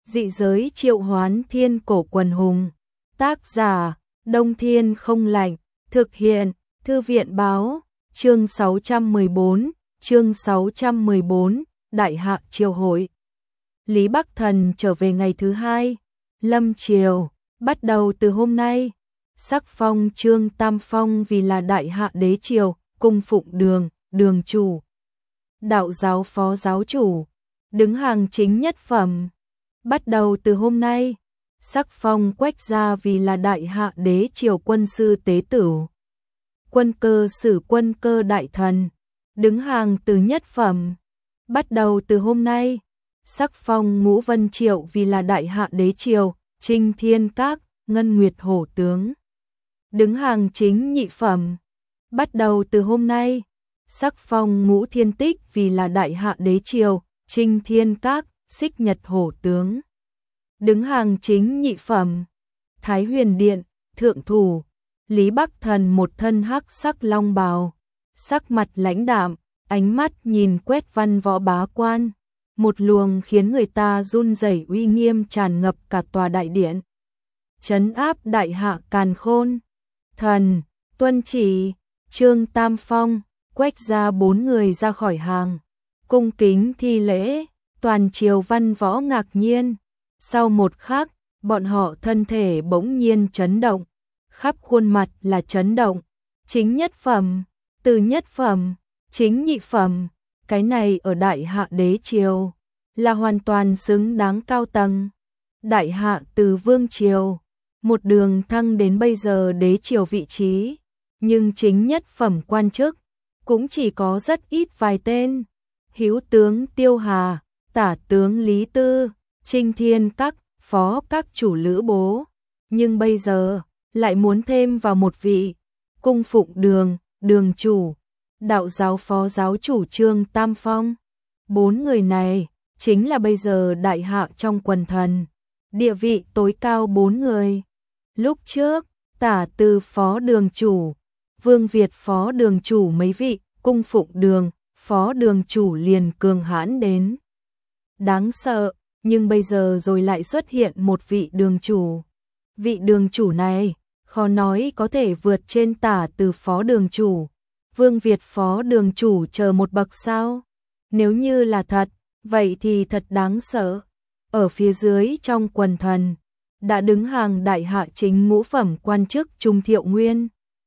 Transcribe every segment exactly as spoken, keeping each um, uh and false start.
Dị giới triệu hoán thiên cổ quần hùng. Tác giả, Đông Thiên không lạnh. Thực hiện, Thư viện báo. Chương sáu trăm mười bốn, chương sáu trăm mười bốn, Đại Hạ Triều Hội. Lý Bắc Thần trở về ngày thứ hai. Lâm triều, bắt đầu từ hôm nay. Sắc phong Trương Tam Phong vì là Đại Hạ đế triều, cung phụng đường, đường chủ. Đạo giáo phó giáo chủ, đứng hàng chính nhất phẩm. Bắt đầu từ hôm nay, sắc phong Quách gia vì là Đại Hạ đế triều quân sư tế tử. Quân cơ sử quân cơ đại thần, đứng hàng từ nhất phẩm. Bắt đầu từ hôm nay, sắc phong Ngũ Vân Triệu vì là Đại Hạ đế triều, Trinh Thiên Các, Ngân Nguyệt hổ tướng. Đứng hàng chính nhị phẩm. Bắt đầu từ hôm nay, sắc phong Ngũ Thiên Tích vì là Đại Hạ đế triều, Trinh Thiên Các, Xích Nhật hổ tướng. Đứng hàng chính nhị phẩm. Thái Huyền Điện, thượng thủ, Lý Bắc Thần một thân hắc sắc long bào, sắc mặt lãnh đạm, ánh mắt nhìn quét văn võ bá quan, một luồng khiến người ta run rẩy uy nghiêm tràn ngập cả tòa đại điện. Trấn áp Đại Hạ càn khôn. Thần, tuân chỉ, Trương Tam Phong, Quách gia bốn người ra khỏi hàng, cung kính thi lễ, toàn triều văn võ ngạc nhiên. Sau một khắc, bọn họ thân thể bỗng nhiên chấn động, khắp khuôn mặt là chấn động. Chính nhất phẩm, từ nhất phẩm, chính nhị phẩm, cái này ở Đại Hạ đế triều là hoàn toàn xứng đáng cao tầng. Đại Hạ từ vương triều, một đường thăng đến bây giờ đế triều vị trí, nhưng chính nhất phẩm quan chức cũng chỉ có rất ít vài tên. Hữu tướng Tiêu Hà, tả tướng Lý Tư, Trinh Thiên Các, phó các chủ Lữ Bố, nhưng bây giờ lại muốn thêm vào một vị, cung phụng đường, đường chủ, đạo giáo phó giáo chủ Trương Tam Phong. Bốn người này chính là bây giờ Đại Hạ trong quần thần, địa vị tối cao bốn người. Lúc trước, tả từ phó đường chủ, Vương Việt phó đường chủ mấy vị, cung phụng đường, phó đường chủ liền cường hãn đến đáng sợ, nhưng bây giờ rồi lại xuất hiện một vị đường chủ. Vị đường chủ này, khó nói có thể vượt trên tả từ phó đường chủ, Vương Việt phó đường chủ chờ một bậc sao? Nếu như là thật, vậy thì thật đáng sợ. Ở phía dưới trong quần thần, đã đứng hàng Đại Hạ chính ngũ phẩm quan chức Trung Thiệu Nguyên.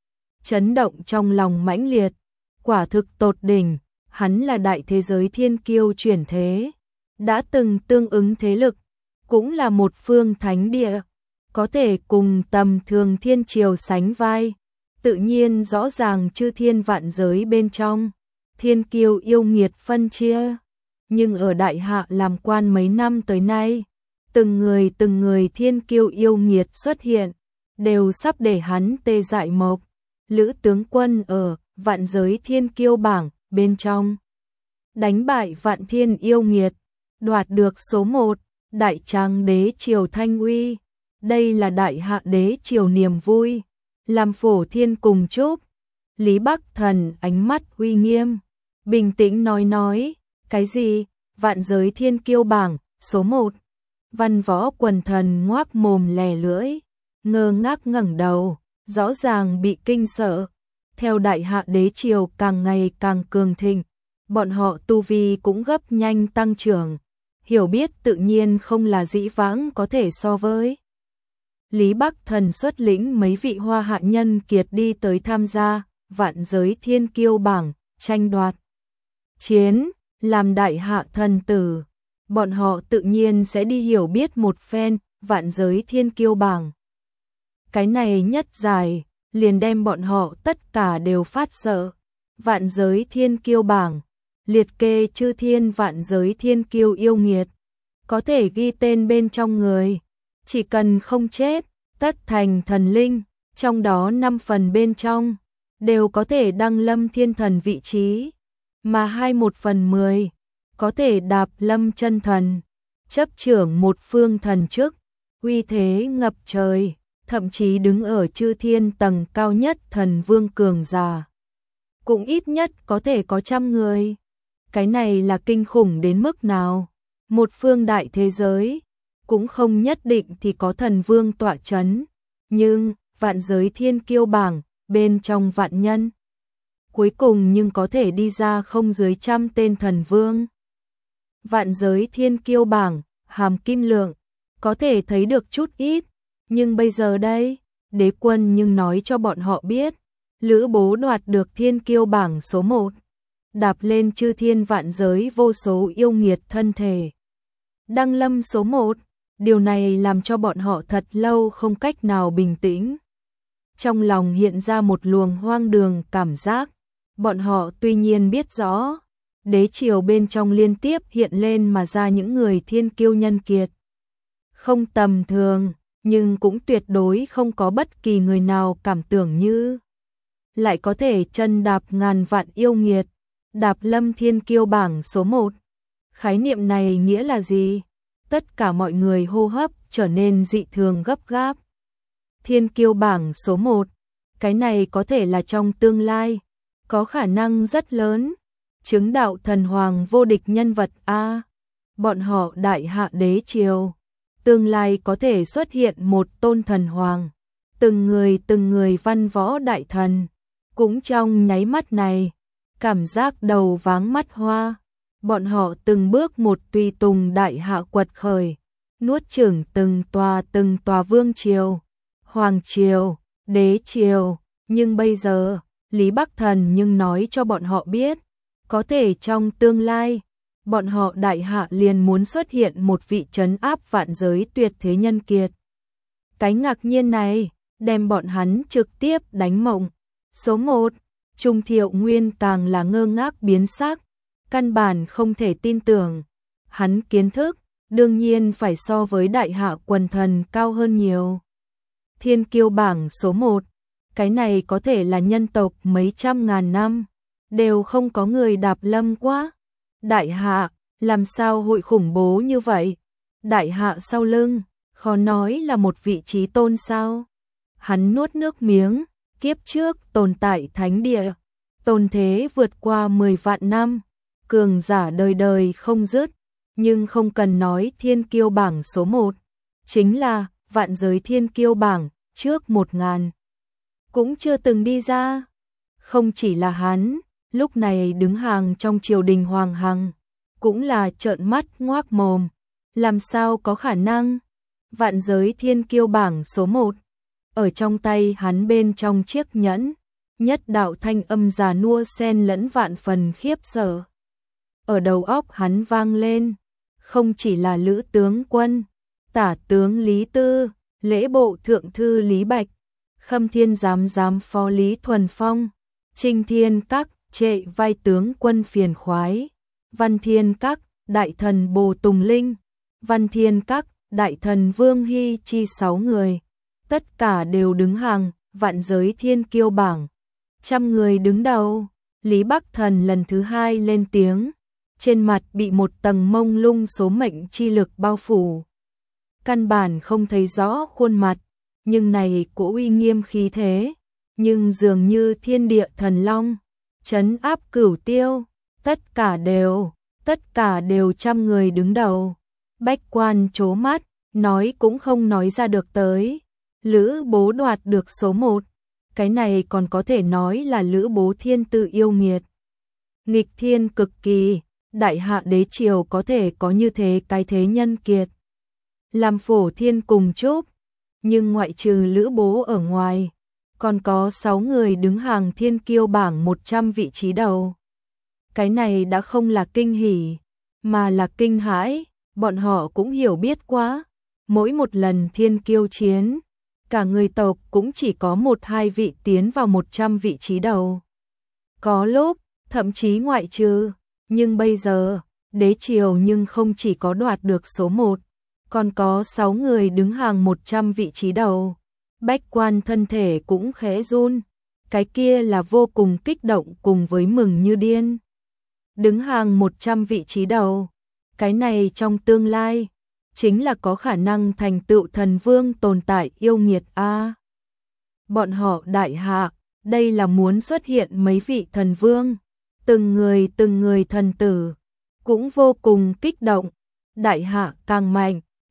Chấn động trong lòng mãnh liệt, quả thực tột đỉnh, hắn là đại thế giới thiên kiêu chuyển thế, đã từng tương ứng thế lực, cũng là một phương thánh địa, có thể cùng tầm thường thiên triều sánh vai. Tự nhiên rõ ràng chư thiên vạn giới bên trong, thiên kiêu yêu nghiệt phân chia. Nhưng ở Đại Hạ làm quan mấy năm tới nay, từng người từng người thiên kiêu yêu nghiệt xuất hiện, đều sắp để hắn tê dại mộc. Lữ tướng quân ở vạn giới thiên kiêu bảng bên trong, đánh bại vạn thiên yêu nghiệt, đoạt được số một, Đại Tràng đế triều thanh uy. Đây là Đại Hạ đế triều niềm vui, làm phổ thiên cùng chúc. Lý Bắc Thần ánh mắt uy nghiêm, bình tĩnh nói nói, cái gì? Vạn giới thiên kiêu bảng, số một. Văn võ quần thần ngoác mồm lè lưỡi, ngơ ngác ngẩng đầu, rõ ràng bị kinh sợ. Theo Đại Hạ đế triều càng ngày càng cường thịnh, bọn họ tu vi cũng gấp nhanh tăng trưởng, hiểu biết tự nhiên không là dĩ vãng có thể so với. Lý Bắc Thần xuất lĩnh mấy vị hoa hạ nhân kiệt đi tới tham gia vạn giới thiên kiêu bảng, tranh đoạt chiến, làm Đại Hạ thần tử. Bọn họ tự nhiên sẽ đi hiểu biết một phen vạn giới thiên kiêu bảng. Cái này nhất dài, liền đem bọn họ tất cả đều phát sợ. Vạn giới thiên kiêu bảng, liệt kê chư thiên vạn giới thiên kiêu yêu nghiệt, có thể ghi tên bên trong người, chỉ cần không chết, tất thành thần linh, trong đó năm phần bên trong, đều có thể đăng lâm thiên thần vị trí, mà hai một phần mười, có thể đạp lâm chân thần, chấp trưởng một phương thần chức, uy thế ngập trời, thậm chí đứng ở chư thiên tầng cao nhất thần vương cường giả. Cũng ít nhất có thể có trăm người. Cái này là kinh khủng đến mức nào? Một phương đại thế giới, cũng không nhất định thì có thần vương tọa chấn, nhưng vạn giới thiên kiêu bảng, bên trong vạn nhân, cuối cùng nhưng có thể đi ra không dưới trăm tên thần vương. Vạn giới thiên kiêu bảng, hàm kim lượng, có thể thấy được chút ít, nhưng bây giờ đây, đế quân nhưng nói cho bọn họ biết, Lữ Bố đoạt được thiên kiêu bảng số một, đạp lên chư thiên vạn giới vô số yêu nghiệt thân thể. Đăng lâm số một, điều này làm cho bọn họ thật lâu không cách nào bình tĩnh. Trong lòng hiện ra một luồng hoang đường cảm giác, bọn họ tuy nhiên biết rõ, đế triều bên trong liên tiếp hiện lên mà ra những người thiên kiêu nhân kiệt. Không tầm thường, nhưng cũng tuyệt đối không có bất kỳ người nào cảm tưởng như lại có thể chân đạp ngàn vạn yêu nghiệt, đạp lâm thiên kiêu bảng số một. Khái niệm này nghĩa là gì? Tất cả mọi người hô hấp trở nên dị thường gấp gáp. Thiên kiêu bảng số một, cái này có thể là trong tương lai, có khả năng rất lớn, chứng đạo thần hoàng vô địch nhân vật A. Bọn họ đại hạ đế triều, tương lai có thể xuất hiện một tôn thần hoàng, từng người từng người văn võ đại thần, cũng trong nháy mắt này, cảm giác đầu váng mắt hoa, bọn họ từng bước một tùy tùng đại hạ quật khởi, nuốt chửng từng tòa từng tòa vương triều, hoàng triều, đế triều, nhưng bây giờ, Lý Bắc Thần nhưng nói cho bọn họ biết, có thể trong tương lai, bọn họ đại hạ liền muốn xuất hiện một vị trấn áp vạn giới tuyệt thế nhân kiệt. Cái ngạc nhiên này, đem bọn hắn trực tiếp đánh mộng. Số một, Trung Thiệu Nguyên càng là ngơ ngác biến sắc, căn bản không thể tin tưởng. Hắn kiến thức, đương nhiên phải so với đại hạ quần thần cao hơn nhiều. Thiên kiêu bảng số một, cái này có thể là nhân tộc mấy trăm ngàn năm, đều không có người đạp lâm quá. Đại hạ, làm sao hội khủng bố như vậy? Đại hạ sau lưng, khó nói là một vị trí tôn sao? Hắn nuốt nước miếng, kiếp trước tồn tại thánh địa, tồn thế vượt qua mười vạn năm, cường giả đời đời không dứt, nhưng không cần nói thiên kiêu bảng số một, chính là vạn giới thiên kiêu bảng trước một ngàn, cũng chưa từng đi ra. Không chỉ là hắn, lúc này đứng hàng trong triều đình Hoàng Hằng, cũng là trợn mắt ngoác mồm, làm sao có khả năng? Vạn giới thiên kiêu bảng số một, ở trong tay hắn bên trong chiếc nhẫn, nhất đạo thanh âm già nua xen lẫn vạn phần khiếp sợ. Ở đầu óc hắn vang lên, không chỉ là Lữ tướng quân, tả tướng Lý Tư, lễ bộ thượng thư Lý Bạch, khâm thiên giám giám phó Lý Thuần Phong, trinh thiên các trệ vai tướng quân Phiền Khoái, văn thiên các đại thần Bồ Tùng Linh, văn thiên các đại thần Vương Hy Chi sáu người, tất cả đều đứng hàng vạn giới thiên kiêu bảng. Trăm người đứng đầu, Lý Bắc Thần lần thứ hai lên tiếng, trên mặt bị một tầng mông lung số mệnh chi lực bao phủ. Căn bản không thấy rõ khuôn mặt, nhưng này cỗ uy nghiêm khí thế, nhưng dường như thiên địa thần long, trấn áp cửu tiêu, tất cả đều, tất cả đều trăm người đứng đầu. Bách quan trố mắt, nói cũng không nói ra được tới. Lữ Bố đoạt được số một, cái này còn có thể nói là Lữ Bố thiên tự yêu nghiệt. Nghịch thiên cực kỳ, đại hạ đế triều có thể có như thế cái thế nhân kiệt. Làm phổ thiên cùng chúc, nhưng ngoại trừ Lữ Bố ở ngoài, còn có sáu người đứng hàng thiên kiêu bảng một trăm vị trí đầu. Cái này đã không là kinh hỉ, mà là kinh hãi, bọn họ cũng hiểu biết quá. Mỗi một lần thiên kiêu chiến, cả người tộc cũng chỉ có một hai vị tiến vào một trăm vị trí đầu. Có lúc, thậm chí ngoại trừ, nhưng bây giờ, đế triều nhưng không chỉ có đoạt được số một, còn có sáu người đứng hàng một trăm vị trí đầu. Bách quan thân thể cũng khẽ run, cái kia là vô cùng kích động cùng với mừng như điên. Đứng hàng một trăm vị trí đầu, cái này trong tương lai, chính là có khả năng thành tựu thần vương tồn tại yêu nghiệt a. Bọn họ đại hạ, đây là muốn xuất hiện mấy vị thần vương, từng người từng người thần tử, cũng vô cùng kích động. Đại hạ càng mạnh,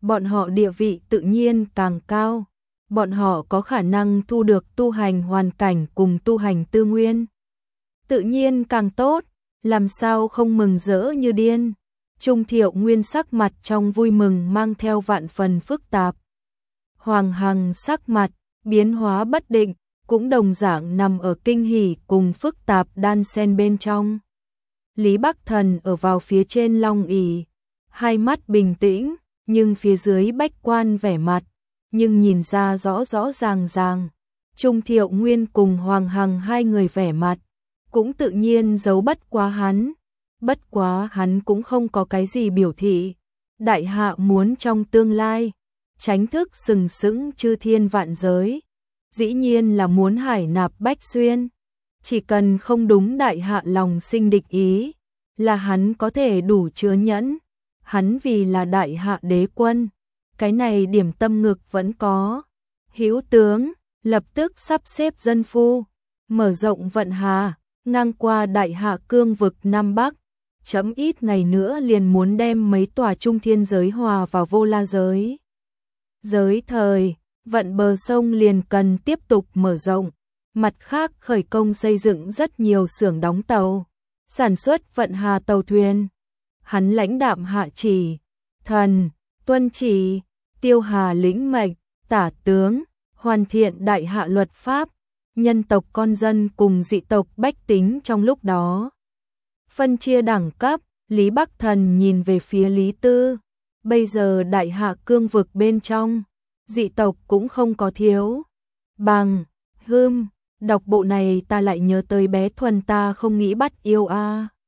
bọn họ địa vị tự nhiên càng cao, bọn họ có khả năng thu được tu hành hoàn cảnh cùng tu hành tư nguyên. Tự nhiên càng tốt, làm sao không mừng rỡ như điên. Trung Thiệu Nguyên sắc mặt trong vui mừng mang theo vạn phần phức tạp. Hoàng Hằng sắc mặt, biến hóa bất định, cũng đồng dạng nằm ở kinh hỉ cùng phức tạp đan xen bên trong. Lý Bắc Thần ở vào phía trên long ỷ, hai mắt bình tĩnh, nhưng phía dưới bách quan vẻ mặt, nhưng nhìn ra rõ rõ ràng ràng. Trung Thiệu Nguyên cùng Hoàng Hằng hai người vẻ mặt, cũng tự nhiên giấu bất quá hắn. Bất quá hắn cũng không có cái gì biểu thị. Đại hạ muốn trong tương lai, tránh thức sừng sững chư thiên vạn giới. Dĩ nhiên là muốn hải nạp bách xuyên. Chỉ cần không đúng đại hạ lòng sinh địch ý, là hắn có thể đủ chứa nhẫn. Hắn vì là đại hạ đế quân, cái này điểm tâm ngực vẫn có. Hữu tướng, lập tức sắp xếp dân phu, mở rộng vận hà, ngang qua đại hạ cương vực Nam Bắc. Chấm ít ngày nữa liền muốn đem mấy tòa trung thiên giới hòa vào vô la giới. Giới thời, vận bờ sông liền cần tiếp tục mở rộng. Mặt khác khởi công xây dựng rất nhiều xưởng đóng tàu, sản xuất vận hà tàu thuyền. Hắn lãnh đạm hạ chỉ, thần, tuân chỉ, tiêu hà lĩnh mệnh, tả tướng, hoàn thiện đại hạ luật pháp, nhân tộc con dân cùng dị tộc bách tính trong lúc đó. Phân chia đẳng cấp, Lý Bắc Thần nhìn về phía Lý Tư. Bây giờ đại hạ cương vực bên trong, dị tộc cũng không có thiếu. Bằng, hươm, đọc bộ này ta lại nhớ tới bé Thuần ta không nghĩ bắt yêu a.